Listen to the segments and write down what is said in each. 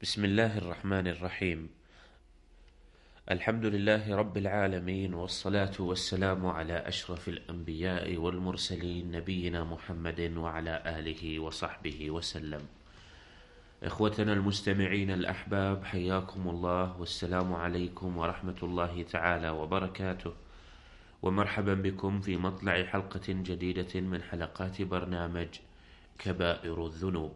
بسم الله الرحمن الرحيم. الحمد لله رب العالمين، والصلاة والسلام على أشرف الأنبياء والمرسلين، نبينا محمد وعلى آله وصحبه وسلم. إخوتنا المستمعين الأحباب، حياكم الله، والسلام عليكم ورحمة الله تعالى وبركاته، ومرحبا بكم في مطلع حلقة جديدة من حلقات برنامج كبائر الذنوب.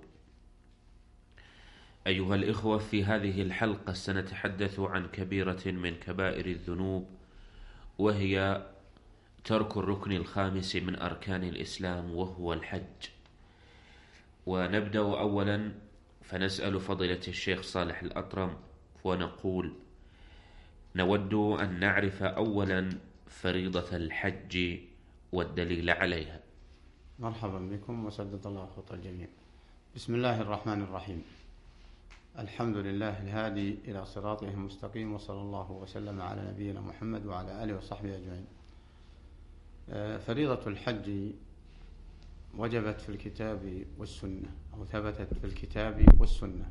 أيها الإخوة، في هذه الحلقة سنتحدث عن كبيرة من كبائر الذنوب، وهي ترك الركن الخامس من أركان الإسلام، وهو الحج. ونبدأ أولا فنسأل فضيلة الشيخ صالح الأطرم ونقول: نود أن نعرف أولا فريضة الحج والدليل عليها. مرحبا بكم وسدد الله خطى الجميع. بسم الله الرحمن الرحيم. الحمد لله الهادي إلى صراطه المستقيم، وصلى الله وسلم على نبينا محمد وعلى آله وصحبه أجمعين. فريضة الحج وجبت في الكتاب والسنة، أو ثبتت في الكتاب والسنة،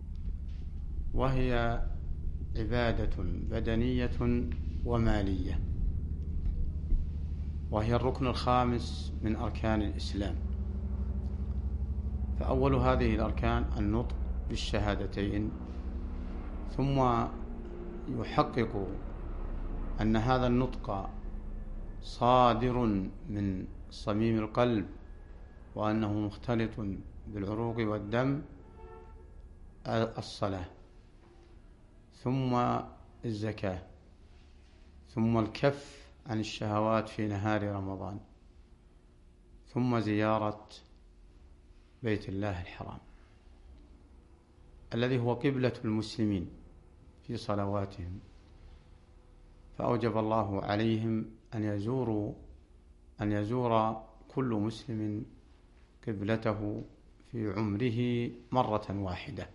وهي عبادة بدنية ومالية، وهي الركن الخامس من أركان الإسلام. فأول هذه الأركان النطق بالشهادتين، ثم يحقق أن هذا النطق صادر من صميم القلب، وأنه مختلط بالعروق والدم، الصلاة، ثم الزكاة، ثم الكف عن الشهوات في نهار رمضان، ثم زيارة بيت الله الحرام الذي هو قبلة المسلمين في صلواتهم، فأوجب الله عليهم أن يزور كل مسلم قبلته في عمره مرة واحدة.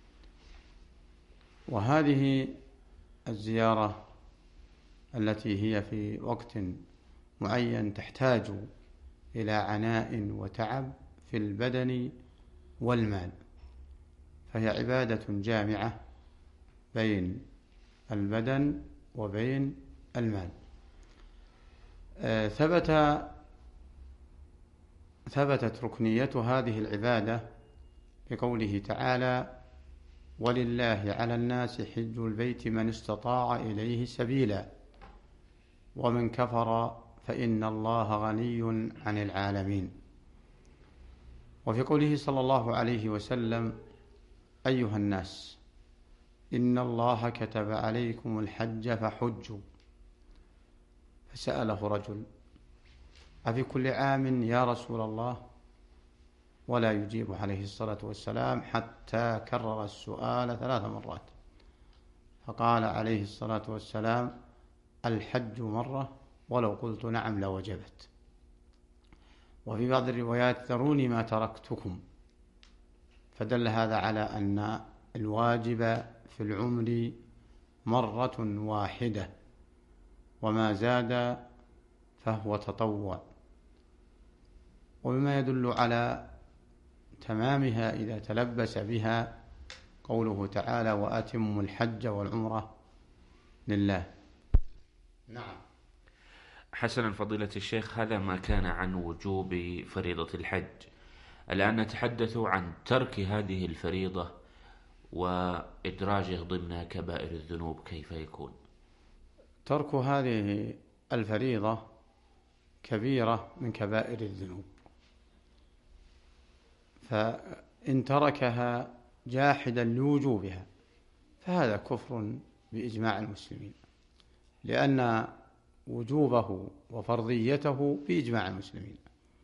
وهذه الزيارة التي هي في وقت معين تحتاج إلى عناء وتعب في البدن والمال، فهي عبادة جامعة بين البدن وبين المال. ثبتت ركنية هذه العبادة بقوله تعالى: ولله على الناس حج البيت من استطاع إليه سبيلا ومن كفر فإن الله غني عن العالمين. وفي قوله صلى الله عليه وسلم: أيها الناس إن الله كتب عليكم الحج فحجوا. فسأله رجل: أفي كل عام يا رسول الله؟ ولا يجيب عليه الصلاة والسلام حتى كرر السؤال 3 مرات، فقال عليه الصلاة والسلام: الحج مرة ولو قلت نعم لوجبت. وفي بعض الروايات: ذروني ما تركتكم. فدل هذا على أن الواجب في العمر مرة واحدة، وما زاد فهو تطوع. ومما يدل على تمامها إذا تلبس بها قوله تعالى: وأتموا الحج والعمرة لله. نعم. حسنا فضيلة الشيخ، هذا ما كان عن وجوب فريضة الحج. الآن نتحدث عن ترك هذه الفريضة وإدراجه ضمن كبائر الذنوب، كيف يكون؟ ترك هذه الفريضة كبيرة من كبائر الذنوب، فإن تركها جاحدا لوجوبها فهذا كفر بإجماع المسلمين، لأن وجوبه وفرضيته بإجماع المسلمين.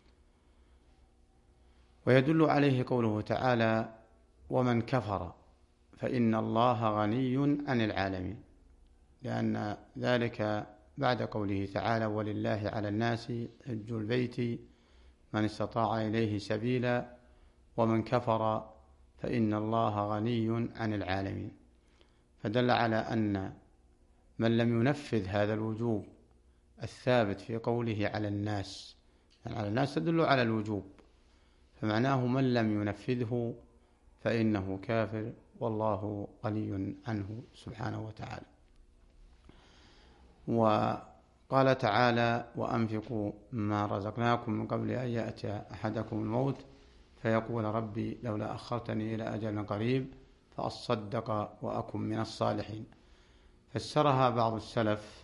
ويدل عليه قوله تعالى: ومن كفر فإن الله غني عن العالمين، لأن ذلك بعد قوله تعالى: ولله على الناس حج البيت من استطاع إليه سبيلا ومن كفر فإن الله غني عن العالمين. فدل على أن من لم ينفذ هذا الوجوب الثابت في قوله على الناس، يعني على الناس تدل على الوجوب، فمعناه من لم ينفذه فإنه كافر، والله غني عنه سبحانه وتعالى. وقال تعالى: وأنفقوا ما رزقناكم من قبل أن يأتي أحدكم الموت فيقول ربي لولا أخرتني إلى أجل قريب فأصدق وأكن من الصالحين. فسرها بعض السلف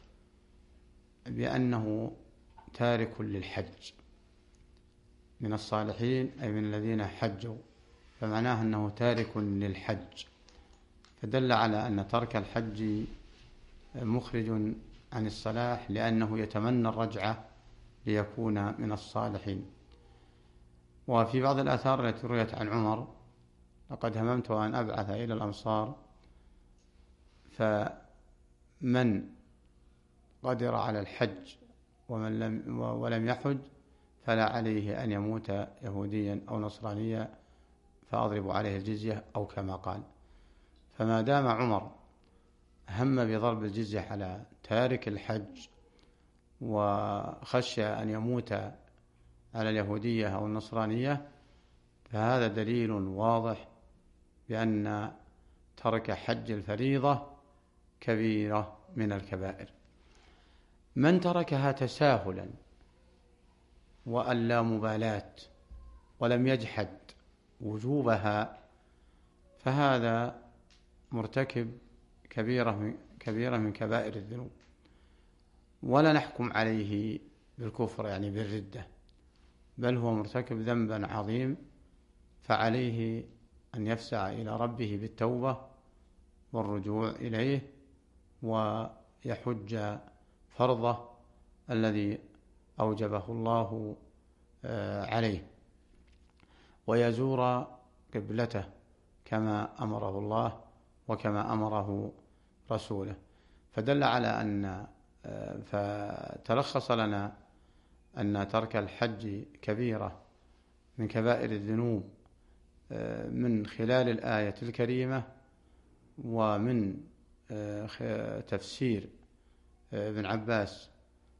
بأنه تارك للحج، من الصالحين أي من الذين حجوا، فمعناه أنه تارك للحج، فدل على أن ترك الحج مخرج عن الصلاح، لأنه يتمنى الرجعة ليكون من الصالحين. وفي بعض الآثار التي رويت عن عمر: لقد هممت أن أبعث إلى الأمصار فمن قدر على الحج ولم يحج فلا عليه أن يموت يهوديا أو نصرانيا فأضرب عليه الجزية، أو كما قال. فما دام عمر هم بضرب الجزية على تارك الحج وخشى أن يموت على اليهودية أو النصرانية، فهذا دليل واضح بأن ترك حج الفريضة كبيرة من الكبائر. من تركها تساهلا وأن لا مبالاة ولم يجحد وجوبها فهذا مرتكب كبيرة من كبائر الذنوب، ولا نحكم عليه بالكفر يعني بالردة، بل هو مرتكب ذنبا عظيم، فعليه أن يفسع إلى ربه بالتوبة والرجوع إليه، ويحج فرضه الذي أوجبه الله عليه، ويزور قبلته كما أمره الله وكما أمره رسوله. فدل على أن فتلخص لنا أن ترك الحج كبيرة من كبائر الذنوب من خلال الآية الكريمة، ومن تفسير ابن عباس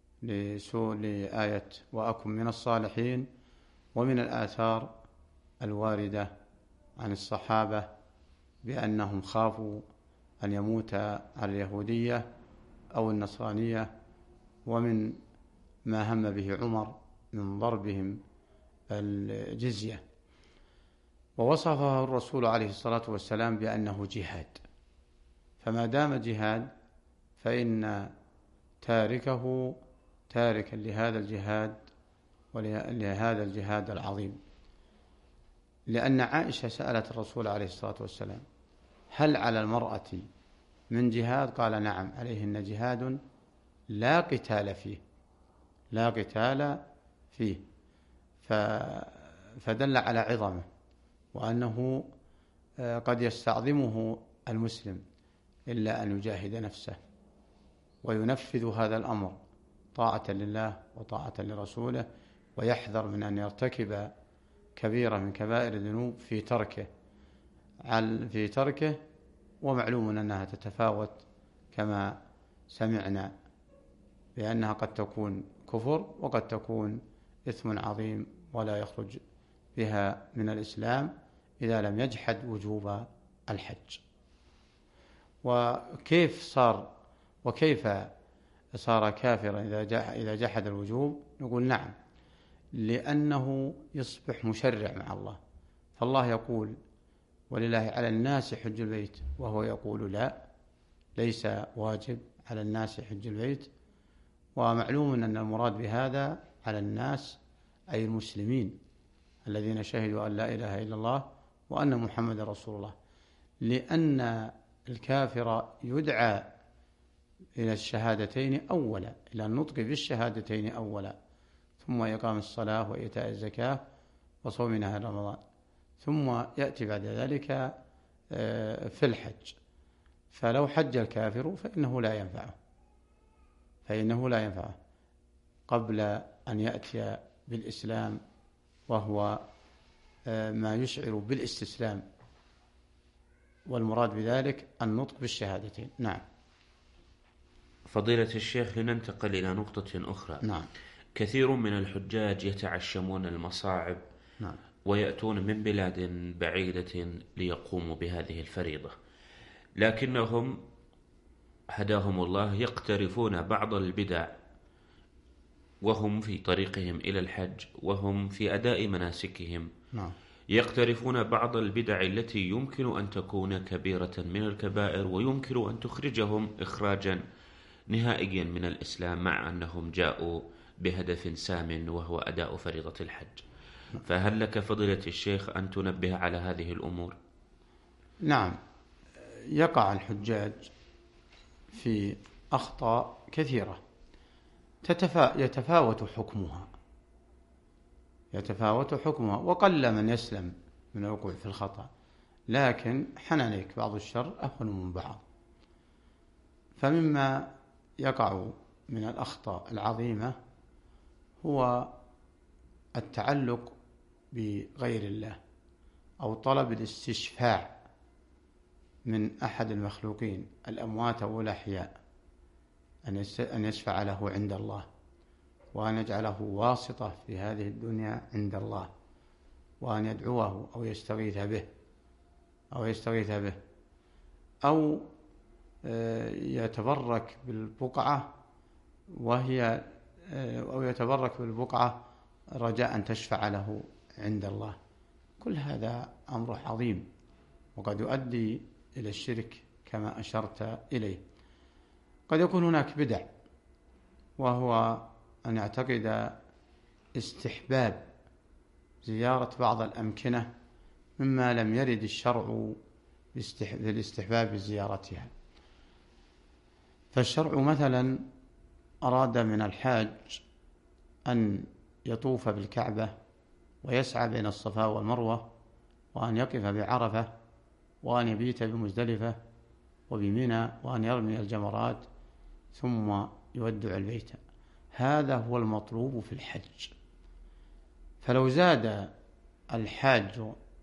لآية وأكن من الصالحين، ومن الآثار الواردة عن الصحابة بأنهم خافوا أن يموت على اليهودية أو النصرانية، ومن ما هم به عمر من ضربهم الجزية. ووصفه الرسول عليه الصلاة والسلام بأنه جهاد، فما دام جهاد فإن تاركه تاركا لهذا الجهاد ولهذا الجهاد العظيم. لأن عائشة سألت الرسول عليه الصلاة والسلام: هل على المرأة من جهاد؟ قال: نعم، عليهن جهاد لا قتال فيه، لا قتال فيه. فدل على عظمه، وأنه قد يستعظمه المسلم إلا أن يجاهد نفسه وينفذ هذا الأمر طاعة لله وطاعة لرسوله، ويحذر من أن يرتكب كبيرة من كبائر الذنوب في تركه. ومعلوم أنها تتفاوت كما سمعنا، لأنها قد تكون كفر وقد تكون إثم عظيم ولا يخرج بها من الإسلام إذا لم يجحد وجوب الحج. وكيف صار كافرا إذا جحد الوجوب؟ نقول نعم، لأنه يصبح مشرع مع الله. فالله يقول: ولله على الناس حج البيت، وهو يقول: لا، ليس واجب على الناس حج البيت. ومعلوم أن المراد بهذا على الناس أي المسلمين الذين شهدوا أن لا إله إلا الله وأن محمد رسول الله، لأن الكافر يدعى إلى الشهادتين أولا، إلى النطق بالشهادتين أولا، ثم إقام الصلاة وإيتاء الزكاة وصوم نهار رمضان، ثم يأتي بعد ذلك في الحج. فلو حج الكافر فإنه لا ينفعه قبل أن يأتي بالإسلام، وهو ما يشعر بالاستسلام، والمراد بذلك النطق بالشهادتين. نعم. فضيلة الشيخ، لننتقل إلى نقطة أخرى. نعم. كثير من الحجاج يتعشمون المصاعب، نعم. ويأتون من بلاد بعيدة ليقوموا بهذه الفريضة، لكنهم هداهم الله يقترفون بعض البدع وهم في طريقهم إلى الحج وهم في أداء مناسكهم. يقترفون بعض البدع التي يمكن أن تكون كبيرة من الكبائر ويمكن أن تخرجهم إخراجا نهائيا من الإسلام، مع أنهم جاءوا بهدف سام وهو أداء فريضة الحج. فهل لك فضيلة الشيخ أن تنبه على هذه الأمور؟ نعم، يقع الحجاج في أخطاء كثيرة يتفاوت حكمها وقل من يسلم من الوقوع في الخطأ، لكن حنانيك بعض الشر أهون من بعض. فمما يقع من الأخطاء العظيمة هو التعلق بغير الله أو طلب الاستشفاع من أحد المخلوقين الأموات أو الأحياء، أن يشفع له عند الله، وأن يجعله واسطة في هذه الدنيا عند الله، وأن يدعوه أو يستغيث به أو يتبرك بالبقعة رجاء أن تشفع له عند الله. كل هذا أمر عظيم وقد يؤدي إلى الشرك كما أشرت إليه. قد يكون هناك بدع، وهو أن يعتقد استحباب زيارة بعض الأمكنة مما لم يرد الشرع بالاستحباب زيارتها. فالشرع مثلا أراد من الحاج أن يطوف بالكعبة ويسعى بين الصفا والمروة، وأن يقف بعرفة، وأن يبيت بمزدلفة وبمنى، وأن يرمي الجمرات ثم يودع البيت. هذا هو المطلوب في الحج. فلو زاد الحاج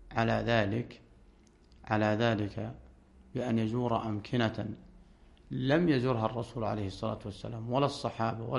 على ذلك بأن يزور أمكنة لم يزورها الرسول عليه الصلاة والسلام ولا الصحابة ولا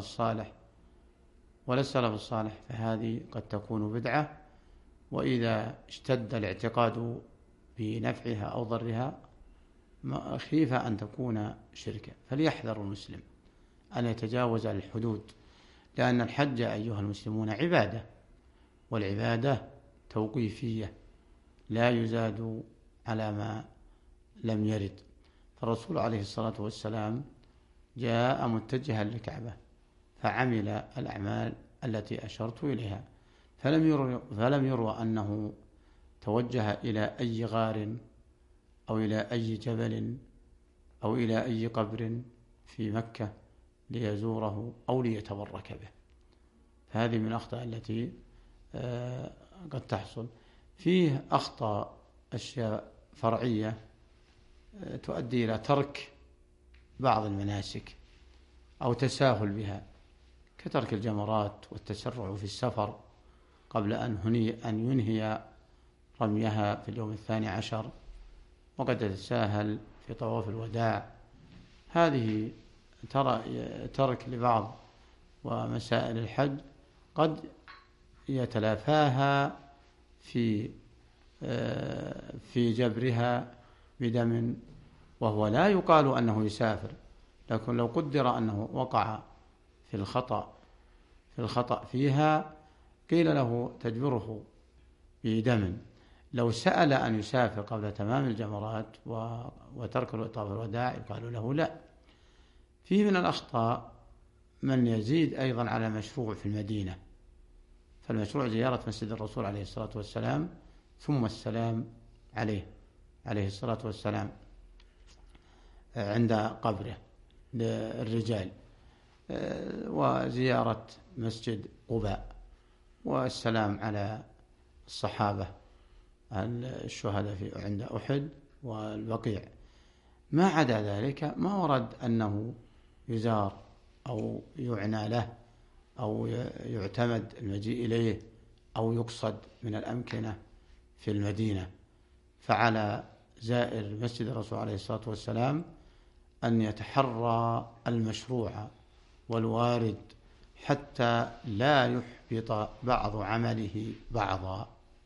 السلف الصالح فهذه قد تكون بدعة، وإذا اشتد الاعتقاد بنفعها أو ضرها خيف أن تكون شركا. فليحذر المسلم أن يتجاوز الحدود، لأن الحج أيها المسلمون عبادة، والعبادة توقيفية لا يزاد على ما لم يرد. فالرسول عليه الصلاة والسلام جاء متجها للكعبة فعمل الأعمال التي أشرت إليها، فلم يروى أنه توجه إلى أي غار أو إلى أي جبل أو إلى أي قبر في مكة ليزوره أو ليتبرك به. فهذه من الأخطاء التي قد تحصل. فيه أخطاء أشياء فرعية تؤدي إلى ترك بعض المناسك أو تساهل بها، كترك الجمرات والتسرع في السفر قبل أن ينهي رميها في اليوم 12، وقد تتساهل في طواف الوداع. هذه ترك لبعض ومسائل الحج قد يتلافاها في جبرها بدم، وهو لا يقال أنه يسافر، لكن لو قدر أنه وقع في الخطأ فيها قيل له تجبره بدم. لو سأل أن يسافر قبل تمام الجمرات وترك طواف الوداع يقال له لا. فيه من الأخطاء من يزيد أيضا على مشروع في المدينة، فالمشروع زيارة مسجد الرسول عليه الصلاة والسلام ثم السلام عليه الصلاة والسلام عند قبره للرجال، وزيارة مسجد قباء، والسلام على الصحابة الشهداء عند أحد والبقيع. ما عدا ذلك ما ورد أنه يزار أو يعنى له أو يعتمد المجيء إليه أو يقصد من الأمكنة في المدينة. فعلى زائر مسجد الرسول عليه الصلاة والسلام أن يتحرى المشروع والوارد حتى لا يحبط بعض عمله بعضا.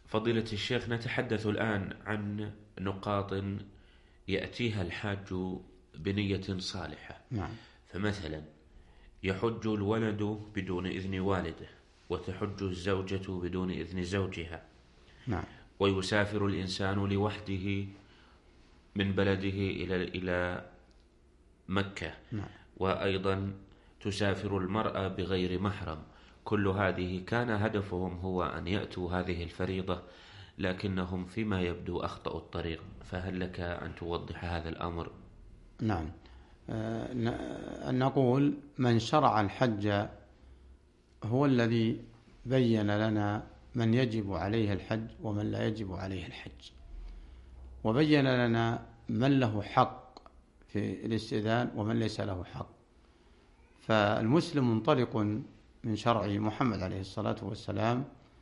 فضيلة الشيخ، نتحدث الآن عن نقاط يأتيها الحاج بنية صالحة. نعم. فمثلا يحج الولد بدون إذن والده، وتحج الزوجة بدون إذن زوجها. نعم. ويسافر الإنسان لوحده من بلده إلى مكة. نعم. وأيضا تسافر المرأة بغير محرم. كل هذه كان هدفهم هو أن يأتوا هذه الفريضة، لكنهم فيما يبدو أخطأوا الطريق. فهل لك أن توضح هذا الأمر؟ نعم. نقول من شرع الحج هو الذي بين لنا من يجب عليه الحج ومن لا يجب عليه الحج، وبين لنا من له حق في الاستئذان ومن ليس له حق. فالمسلم منطلق من شرع محمد عليه الصلاة والسلام،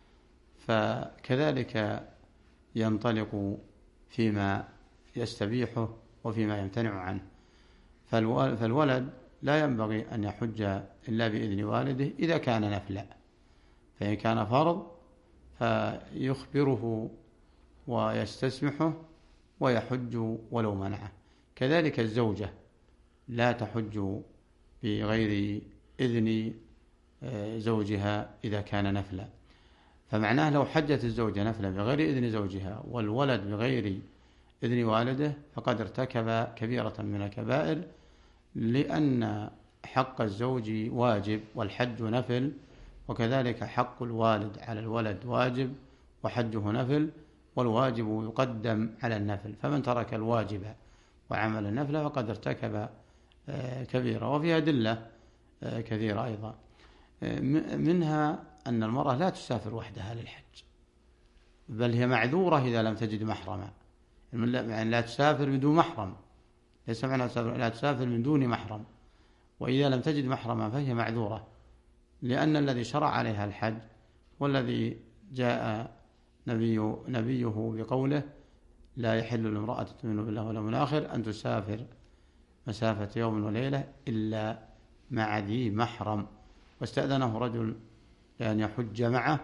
فكذلك ينطلق فيما يستبيحه وفيما يمتنع عنه. فالولد لا ينبغي أن يحج إلا بإذن والده إذا كان نفلا، فإن كان فرض فيخبره ويستسمحه ويحج ولو منعه. كذلك الزوجة لا تحج بغير إذن زوجها إذا كان نفلا. فمعناه لو حجت الزوجة نفلا بغير إذن زوجها والولد بغير إذن والده فقد ارتكب كبيرة من الكبائر، لأن حق الزوج واجب والحج نفل، وكذلك حق الوالد على الولد واجب وحجه نفل، والواجب يقدم على النفل. فمن ترك الواجب وعمل النفل فقد ارتكب كبيرة. وفي أدلة كثيرة أيضا، منها أن المرأة لا تسافر وحدها للحج، بل هي معذورة إذا لم تجد محرما. يعني لا تسافر بدون محرم، ليس معنى لا تسافر من دون محرم. وإذا لم تجد محرما فهي معذورة، لأن الذي شرع عليها الحج والذي جاء نبيه بقوله لا يحل لامرأة تؤمن بالله واليوم الآخر أن تسافر مسافة يوم وليلة إلا مع ذي محرم. واستأذنه رجل لأن يحج معه،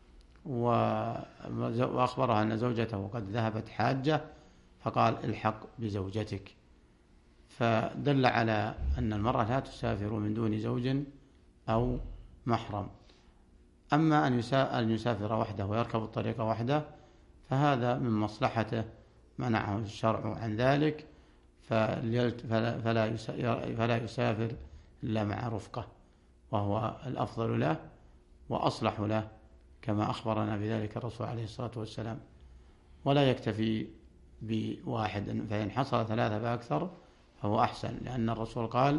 وأخبرها أن زوجته قد ذهبت حاجة، فقال الحق بزوجتك. فدل على أن المرأة لا تسافر من دون زوج أو محرم. أما أن يسافر وحده ويركب الطريق وحده فهذا من مصلحته منعه الشرع عن ذلك، فلا يسافر إلا مع رفقة، وهو الأفضل له وأصلح له كما أخبرنا بذلك الرسول عليه الصلاة والسلام. ولا يكتفي بواحد، فإن حصل ثلاثة فأكثر فهو أحسن، لأن الرسول قال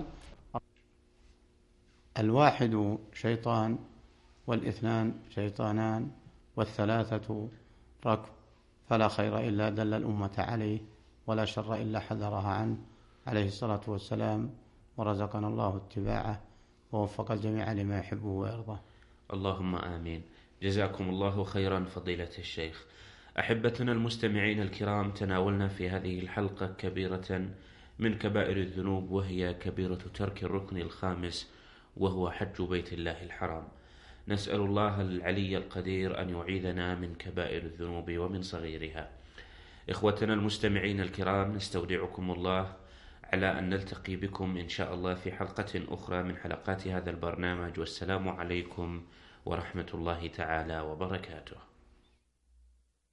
الواحد شيطان والاثنان شيطانان والثلاثة ركب، فلا خير إلا دل الأمة عليه ولا شر إلا حذرها عنه عليه الصلاة والسلام. ورزقنا الله اتباعه ووفق الجميع لما يحبه ويرضاه. اللهم آمين. جزاكم الله خيرا فضيلة الشيخ. أحبتنا المستمعين الكرام، تناولنا في هذه الحلقة كبيرة من كبائر الذنوب، وهي كبيرة ترك الركن الخامس وهو حج بيت الله الحرام. نسأل الله العلي القدير أن يعيذنا من كبائر الذنوب ومن صغيرها. إخوتنا المستمعين الكرام، نستودعكم الله على أن نلتقي بكم إن شاء الله في حلقة أخرى من حلقات هذا البرنامج، والسلام عليكم ورحمة الله تعالى وبركاته.